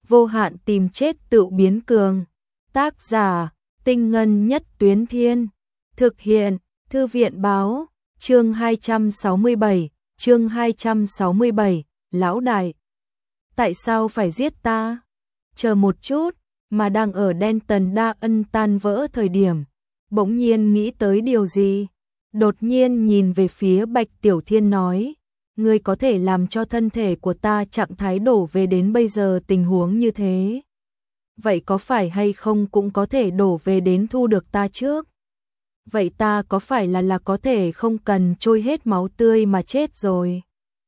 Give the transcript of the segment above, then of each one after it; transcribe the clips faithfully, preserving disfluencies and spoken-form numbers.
vô hạn tìm chết tự biến cường. Tác giả, Tinh Ngân Nhất Tuyến Thiên. Thực hiện, Thư viện báo, chương hai trăm sáu mươi bảy, chương hai trăm sáu mươi bảy, lão đại. Tại sao phải giết ta? Chờ một chút, mà đang ở Denton Đa Ân tan vỡ thời điểm, bỗng nhiên nghĩ tới điều gì? Đột nhiên nhìn về phía Bạch Tiểu Thiên nói, ngươi có thể làm cho thân thể của ta trạng thái đổ về đến bây giờ tình huống như thế. Vậy có phải hay không cũng có thể đổ về đến thu được ta trước? Vậy ta có phải là là có thể không cần trôi hết máu tươi mà chết rồi?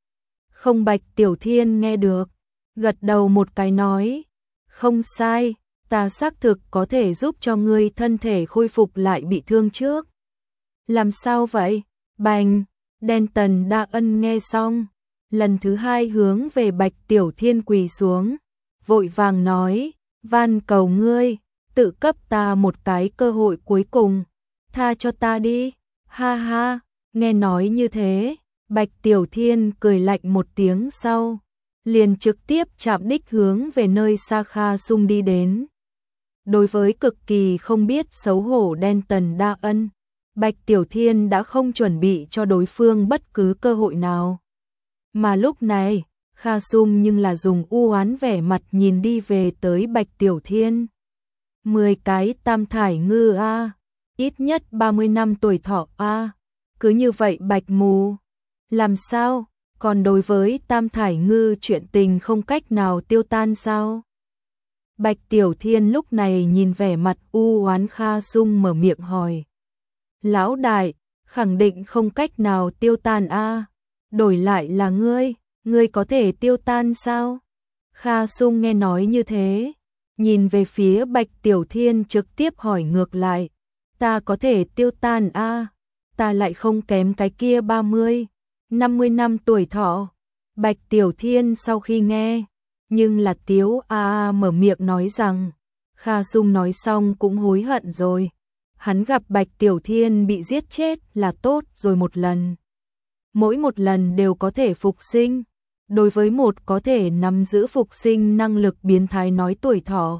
Không, Bạch Tiểu Thiên nghe được, gật đầu một cái nói, không sai, ta xác thực có thể giúp cho ngươi thân thể khôi phục lại bị thương trước. Làm sao vậy? Bành, Denton Đa Ân nghe xong, lần thứ hai hướng về Bạch Tiểu Thiên quỳ xuống, vội vàng nói, van cầu ngươi, tự cấp ta một cái cơ hội cuối cùng, tha cho ta đi, ha ha, nghe nói như thế, Bạch Tiểu Thiên cười lạnh một tiếng sau, liền trực tiếp chạm đích hướng về nơi Sa Kha Sung đi đến. Đối với cực kỳ không biết xấu hổ Denton Đa Ân, Bạch Tiểu Thiên đã không chuẩn bị cho đối phương bất cứ cơ hội nào. Mà lúc này, Kha Sung nhưng là dùng u oán vẻ mặt nhìn đi về tới Bạch Tiểu Thiên. Mười cái tam thải ngư a, ít nhất ba mươi năm tuổi thọ a, cứ như vậy Bạch mù. Làm sao, còn đối với tam thải ngư chuyện tình không cách nào tiêu tan sao? Bạch Tiểu Thiên lúc này nhìn vẻ mặt u oán Kha Sung mở miệng hỏi. Lão đại, khẳng định không cách nào tiêu tan a, đổi lại là ngươi, ngươi có thể tiêu tan sao? Kha Sung nghe nói như thế, nhìn về phía Bạch Tiểu Thiên trực tiếp hỏi ngược lại, ta có thể tiêu tan a, ta lại không kém cái kia ba mươi, năm mươi năm tuổi thọ. Bạch Tiểu Thiên sau khi nghe, nhưng là tiếu a a mở miệng nói rằng, Kha Sung nói xong cũng hối hận rồi. Hắn gặp Bạch Tiểu Thiên bị giết chết là tốt rồi một lần. Mỗi một lần đều có thể phục sinh. Đối với một có thể nắm giữ phục sinh năng lực biến thái nói tuổi thọ,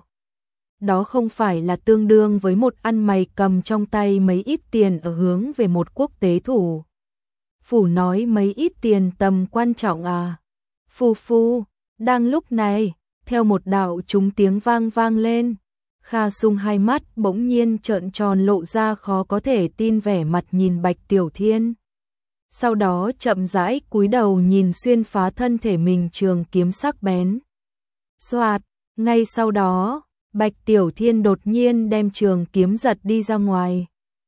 đó không phải là tương đương với một ăn mày cầm trong tay mấy ít tiền ở hướng về một quốc tế thủ. Phủ nói mấy ít tiền tầm quan trọng à? Phu phu, đang lúc này, theo một đạo trúng tiếng vang vang lên, Kha Sung hai mắt bỗng nhiên trợn tròn lộ ra khó có thể tin vẻ mặt nhìn Bạch Tiểu Thiên. Sau đó chậm rãi cúi đầu nhìn xuyên phá thân thể mình trường kiếm sắc bén. Xoạt, ngay sau đó, Bạch Tiểu Thiên đột nhiên đem trường kiếm giật đi ra ngoài.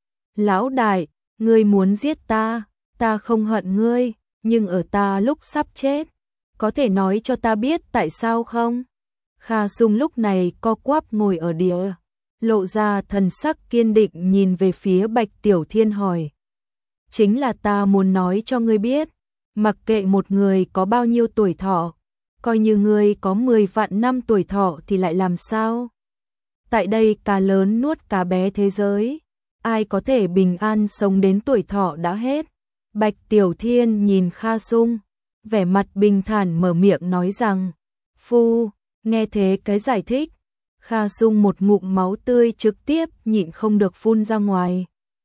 Lão đại, ngươi muốn giết ta, ta không hận ngươi, nhưng ở ta lúc sắp chết, có thể nói cho ta biết tại sao không? Kha Sung lúc này co quắp ngồi ở địa, lộ ra thần sắc kiên định nhìn về phía Bạch Tiểu Thiên hỏi. Chính là ta muốn nói cho ngươi biết, mặc kệ một người có bao nhiêu tuổi thọ, coi như ngươi có mười vạn năm tuổi thọ thì lại làm sao? Tại đây cá lớn nuốt cá bé thế giới, ai có thể bình an sống đến tuổi thọ đã hết? Bạch Tiểu Thiên nhìn Kha Sung, vẻ mặt bình thản mở miệng nói rằng, phu, nghe thế cái giải thích, Kha Sung một ngụm máu tươi trực tiếp nhịn không được phun ra ngoài.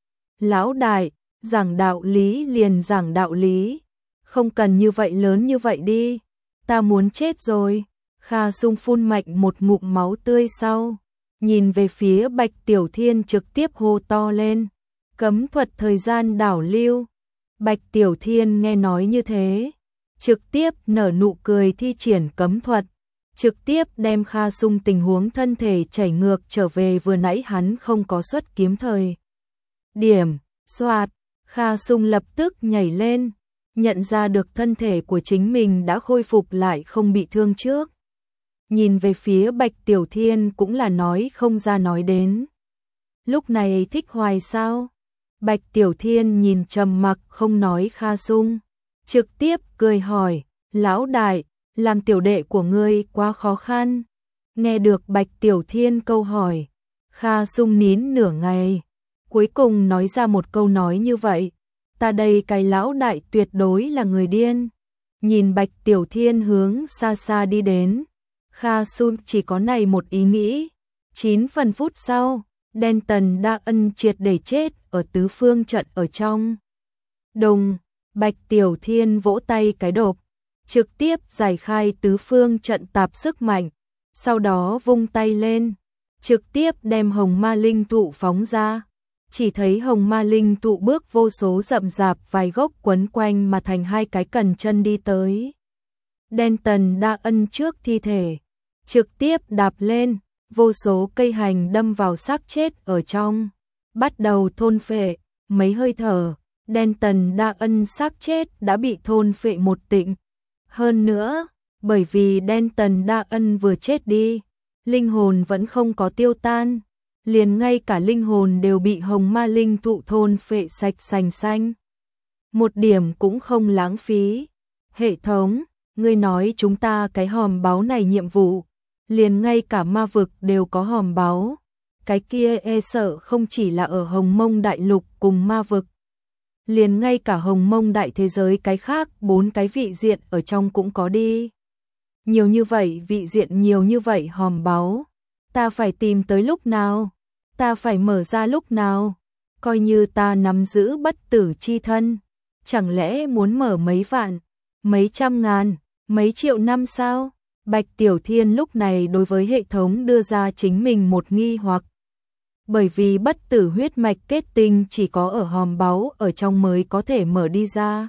Lão đại, giảng đạo lý liền giảng đạo lý, không cần như vậy lớn như vậy đi, ta muốn chết rồi. Kha Sung phun mạnh một ngụm máu tươi sau, nhìn về phía Bạch Tiểu Thiên trực tiếp hô to lên, cấm thuật thời gian đảo lưu. Bạch Tiểu Thiên nghe nói như thế, trực tiếp nở nụ cười thi triển cấm thuật, trực tiếp đem Kha Sung tình huống thân thể chảy ngược trở về vừa nãy hắn không có xuất kiếm thời điểm. Xoạt, Kha Sung lập tức nhảy lên, nhận ra được thân thể của chính mình đã khôi phục lại không bị thương trước. Nhìn về phía Bạch Tiểu Thiên cũng là nói không ra nói đến. Lúc này thích hoài sao? Bạch Tiểu Thiên nhìn trầm mặc không nói Kha Sung, trực tiếp cười hỏi, lão đại, làm tiểu đệ của ngươi quá khó khăn. Nghe được Bạch Tiểu Thiên câu hỏi, Kha Sung nín nửa ngày, cuối cùng nói ra một câu nói như vậy, ta đây cái lão đại tuyệt đối là người điên. Nhìn Bạch Tiểu Thiên hướng xa xa đi đến, Kha Sun chỉ có này một ý nghĩ. Chín phần phút sau, Denton đã ân triệt để chết ở tứ phương trận ở trong. Đùng, Bạch Tiểu Thiên vỗ tay cái đột, trực tiếp giải khai tứ phương trận tạp sức mạnh, sau đó vung tay lên, trực tiếp đem hồng ma linh thụ phóng ra. Chỉ thấy hồng ma linh thụ bước vô số rậm rạp vài gốc quấn quanh mà thành hai cái cần chân đi tới. Denton đã ân trước thi thể, trực tiếp đạp lên, vô số cây hành đâm vào xác chết ở trong, bắt đầu thôn phệ. Mấy hơi thở, Denton đã ân xác chết đã bị thôn phệ một tịnh. Hơn nữa, bởi vì Denton đã ân vừa chết đi, linh hồn vẫn không có tiêu tan, liền ngay cả linh hồn đều bị hồng ma linh thụ thôn phệ sạch sành xanh. Một điểm cũng không lãng phí. Hệ thống, ngươi nói chúng ta cái hòm báu này nhiệm vụ, liền ngay cả ma vực đều có hòm báu. Cái kia e sợ không chỉ là ở Hồng Mông Đại Lục cùng ma vực. Liền ngay cả Hồng Mông Đại thế giới cái khác bốn cái vị diện ở trong cũng có đi. Nhiều như vậy vị diện, nhiều như vậy hòm báu. Ta phải tìm tới lúc nào? Ta phải mở ra lúc nào? Coi như ta nắm giữ bất tử chi thân, chẳng lẽ muốn mở mấy vạn, mấy trăm ngàn, mấy triệu năm sao? Bạch Tiểu Thiên lúc này đối với hệ thống đưa ra chính mình một nghi hoặc. Bởi vì bất tử huyết mạch kết tinh chỉ có ở hòm báu ở trong mới có thể mở đi ra.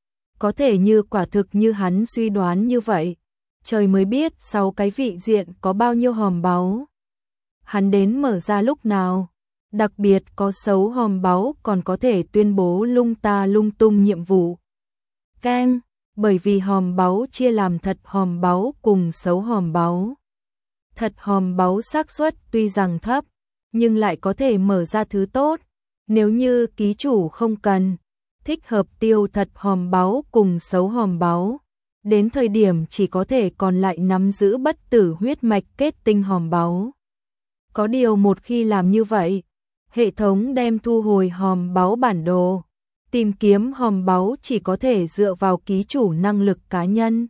Có thể như quả thực như hắn suy đoán như vậy, trời mới biết sau cái vị diện có bao nhiêu hòm báu. Hắn đến mở ra lúc nào? Đặc biệt có xấu hòm báu còn có thể tuyên bố lung ta lung tung nhiệm vụ. Keng, bởi vì hòm báu chia làm thật hòm báu cùng xấu hòm báu. Thật hòm báu xác suất tuy rằng thấp, nhưng lại có thể mở ra thứ tốt. Nếu như ký chủ không cần, thích hợp tiêu thật hòm báu cùng xấu hòm báu, đến thời điểm chỉ có thể còn lại nắm giữ bất tử huyết mạch kết tinh hòm báu. Có điều một khi làm như vậy, hệ thống đem thu hồi hòm báu bản đồ, tìm kiếm hòm báu chỉ có thể dựa vào ký chủ năng lực cá nhân.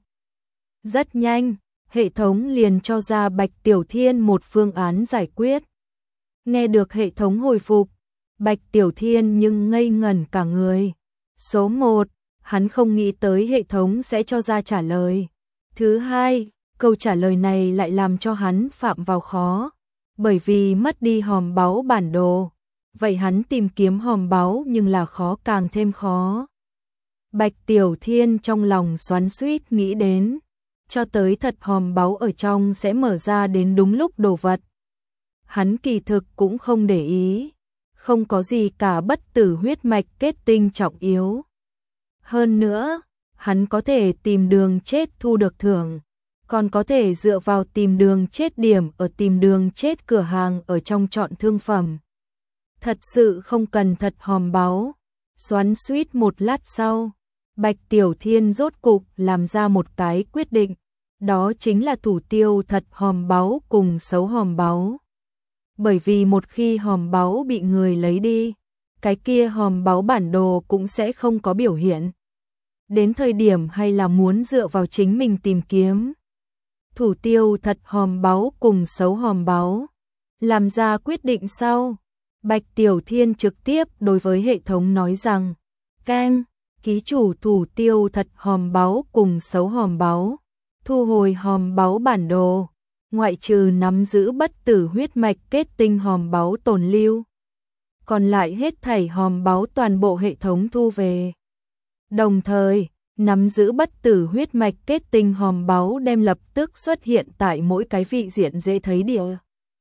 Rất nhanh, hệ thống liền cho ra Bạch Tiểu Thiên một phương án giải quyết. Nghe được hệ thống hồi phục, Bạch Tiểu Thiên nhưng ngây ngẩn cả người. Số một, hắn không nghĩ tới hệ thống sẽ cho ra trả lời. Thứ hai, câu trả lời này lại làm cho hắn phạm vào khó. Bởi vì mất đi hòm báu bản đồ, vậy hắn tìm kiếm hòm báu nhưng là khó càng thêm khó. Bạch Tiểu Thiên trong lòng xoắn xuýt nghĩ đến, cho tới thật hòm báu ở trong sẽ mở ra đến đúng lúc đồ vật. Hắn kỳ thực cũng không để ý, không có gì cả bất tử huyết mạch kết tinh trọng yếu. Hơn nữa, hắn có thể tìm đường chết thu được thưởng, còn có thể dựa vào tìm đường chết điểm ở tìm đường chết cửa hàng ở trong chọn thương phẩm. Thật sự không cần thật hòm báu. Xoắn xuýt một lát sau, Bạch Tiểu Thiên rốt cục làm ra một cái quyết định, đó chính là thủ tiêu thật hòm báu cùng xấu hòm báu. Bởi vì một khi hòm báu bị người lấy đi, cái kia hòm báu bản đồ cũng sẽ không có biểu hiện. Đến thời điểm hay là muốn dựa vào chính mình tìm kiếm. Thủ tiêu thật hòm báu cùng xấu hòm báu. Làm ra quyết định sau, Bạch Tiểu Thiên trực tiếp đối với hệ thống nói rằng, Keng, ký chủ thủ tiêu thật hòm báu cùng xấu hòm báu, thu hồi hòm báu bản đồ, ngoại trừ nắm giữ bất tử huyết mạch kết tinh hòm báu tồn lưu. Còn lại hết thảy hòm báu toàn bộ hệ thống thu về. Đồng thời, nắm giữ bất tử huyết mạch kết tinh hòm báu đem lập tức xuất hiện tại mỗi cái vị diện dễ thấy địa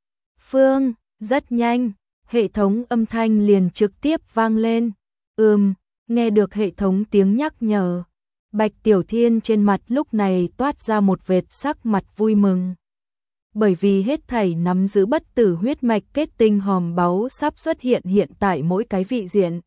phương. Rất nhanh, hệ thống âm thanh liền trực tiếp vang lên. Ừm, nghe được hệ thống tiếng nhắc nhở, Bạch Tiểu Thiên trên mặt lúc này toát ra một vệt sắc mặt vui mừng. Bởi vì hết thảy nắm giữ bất tử huyết mạch kết tinh hòm báu sắp xuất hiện hiện tại mỗi cái vị diện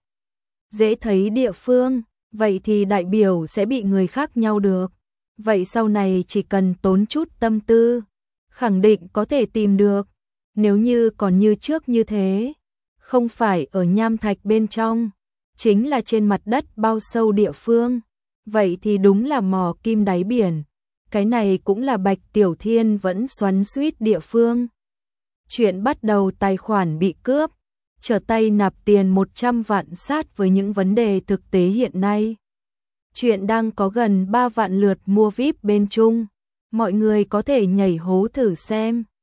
dễ thấy địa phương, vậy thì đại biểu sẽ bị người khác nhau được. Vậy sau này chỉ cần tốn chút tâm tư, khẳng định có thể tìm được. Nếu như còn như trước như thế, không phải ở nham thạch bên trong, chính là trên mặt đất bao sâu địa phương, vậy thì đúng là mò kim đáy biển. cái này cũng là Bạch Tiểu Thiên vẫn xoắn xuýt địa phương. Chuyện bắt đầu tài khoản bị cướp, trở tay nạp tiền một trăm vạn sát với những vấn đề thực tế hiện nay. Chuyện đang có gần ba vạn lượt mua vi ai pi bên Trung, mọi người có thể nhảy hố thử xem.